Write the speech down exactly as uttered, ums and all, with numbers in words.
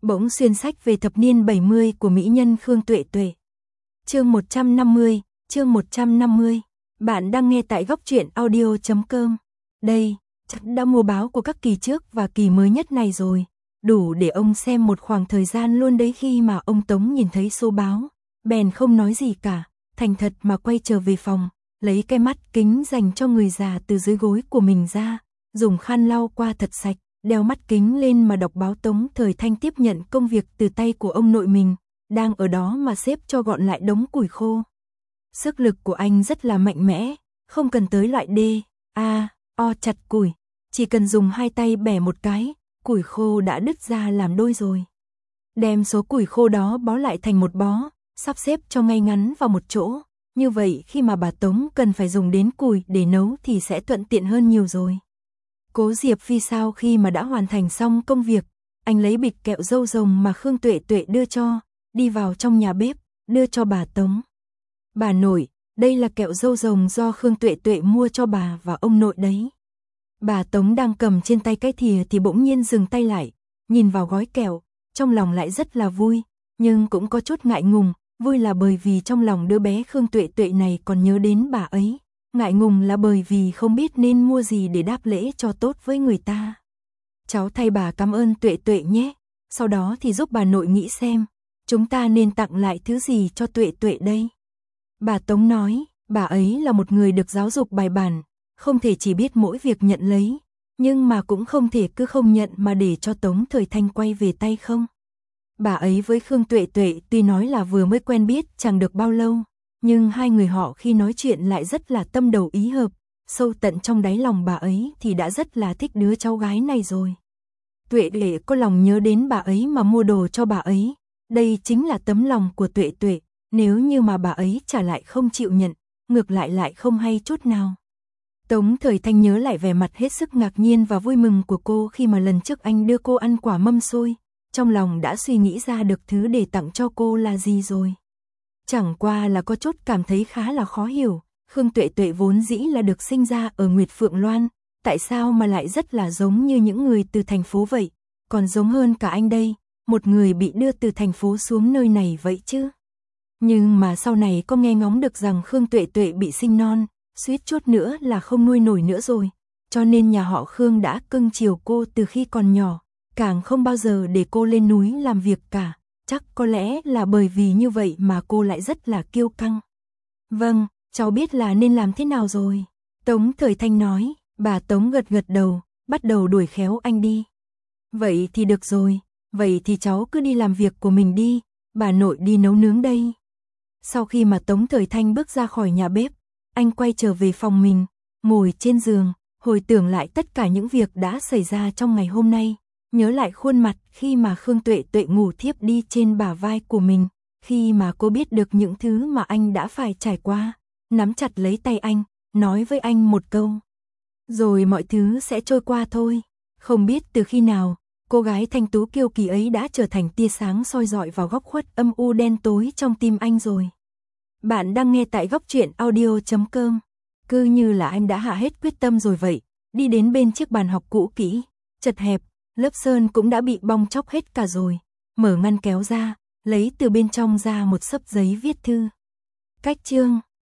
Bỗng xuyên sách về thập niên bảy mươi của mỹ nhân Khương Tuệ Tuệ. Chương một trăm năm mươi, chương một trăm năm mươi. Bạn đang nghe tại góc truyện audio chấm com. Đây, chắc đã mua báo của các kỳ trước và kỳ mới nhất này rồi. Đủ để ông xem một khoảng thời gian luôn đấy. Khi mà ông Tống nhìn thấy số báo, bèn không nói gì cả, thành thật mà quay trở về phòng, lấy cái mắt kính dành cho người già từ dưới gối của mình ra, dùng khăn lau qua thật sạch, đeo mắt kính lên mà đọc báo. Tống Thời Thanh tiếp nhận công việc từ tay của ông nội mình, đang ở đó mà xếp cho gọn lại đống củi khô. Sức lực của anh rất là mạnh mẽ, không cần tới loại D, A, O chặt củi, chỉ cần dùng hai tay bẻ một cái, củi khô đã đứt ra làm đôi rồi. Đem số củi khô đó bó lại thành một bó, sắp xếp cho ngay ngắn vào một chỗ, như vậy khi mà bà Tống cần phải dùng đến củi để nấu thì sẽ thuận tiện hơn nhiều rồi. Cố Diệp Phi sau khi mà đã hoàn thành xong công việc, anh lấy bịch kẹo dâu rồng mà Khương Tuệ Tuệ đưa cho, đi vào trong nhà bếp, đưa cho bà Tống. Bà nội, đây là kẹo dâu rồng do Khương Tuệ Tuệ mua cho bà và ông nội đấy. Bà Tống đang cầm trên tay cái thìa thì bỗng nhiên dừng tay lại, nhìn vào gói kẹo, trong lòng lại rất là vui, nhưng cũng có chút ngại ngùng. Vui là bởi vì trong lòng đứa bé Khương Tuệ Tuệ này còn nhớ đến bà ấy. Ngại ngùng là bởi vì không biết nên mua gì để đáp lễ cho tốt với người ta. Cháu thay bà cảm ơn Tuệ Tuệ nhé. Sau đó thì giúp bà nội nghĩ xem, chúng ta nên tặng lại thứ gì cho Tuệ Tuệ đây. Bà Tống nói, bà ấy là một người được giáo dục bài bản, không thể chỉ biết mỗi việc nhận lấy, nhưng mà cũng không thể cứ không nhận mà để cho Tống Thời Thanh quay về tay không. Bà ấy với Khương Tuệ Tuệ tuy nói là vừa mới quen biết chẳng được bao lâu, nhưng hai người họ khi nói chuyện lại rất là tâm đầu ý hợp, sâu tận trong đáy lòng bà ấy thì đã rất là thích đứa cháu gái này rồi. Tuệ Tuệ có lòng nhớ đến bà ấy mà mua đồ cho bà ấy, đây chính là tấm lòng của Tuệ Tuệ, nếu như mà bà ấy trả lại không chịu nhận, ngược lại lại không hay chút nào. Tống Thời Thanh nhớ lại vẻ mặt hết sức ngạc nhiên và vui mừng của cô khi mà lần trước anh đưa cô ăn quả mâm xôi, trong lòng đã suy nghĩ ra được thứ để tặng cho cô là gì rồi. Chẳng qua là có chút cảm thấy khá là khó hiểu, Khương Tuệ Tuệ vốn dĩ là được sinh ra ở Nguyệt Phượng Loan, tại sao mà lại rất là giống như những người từ thành phố vậy, còn giống hơn cả anh đây, một người bị đưa từ thành phố xuống nơi này vậy chứ. Nhưng mà sau này có nghe ngóng được rằng Khương Tuệ Tuệ bị sinh non, suýt chút nữa là không nuôi nổi nữa rồi, cho nên nhà họ Khương đã cưng chiều cô từ khi còn nhỏ, càng không bao giờ để cô lên núi làm việc cả. Chắc có lẽ là bởi vì như vậy mà cô lại rất là kiêu căng. Vâng, cháu biết là nên làm thế nào rồi. Tống Thời Thanh nói, bà Tống gật gật đầu, bắt đầu đuổi khéo anh đi. Vậy thì được rồi, vậy thì cháu cứ đi làm việc của mình đi, bà nội đi nấu nướng đây. Sau khi mà Tống Thời Thanh bước ra khỏi nhà bếp, anh quay trở về phòng mình, ngồi trên giường, hồi tưởng lại tất cả những việc đã xảy ra trong ngày hôm nay. Nhớ lại khuôn mặt khi mà Khương Tuệ Tuệ ngủ thiếp đi trên bả vai của mình, khi mà cô biết được những thứ mà anh đã phải trải qua, nắm chặt lấy tay anh, nói với anh một câu. Rồi mọi thứ sẽ trôi qua thôi. Không biết từ khi nào, cô gái thanh tú kiêu kỳ ấy đã trở thành tia sáng soi rọi vào góc khuất âm u đen tối trong tim anh rồi. Bạn đang nghe tại góc truyện audio chấm com. Cứ như là anh đã hạ hết quyết tâm rồi vậy, đi đến bên chiếc bàn học cũ kỹ, chật hẹp. Lớp sơn cũng đã bị bong chóc hết cả rồi, mở ngăn kéo ra, lấy từ bên trong ra một xấp giấy viết thư. Cách chương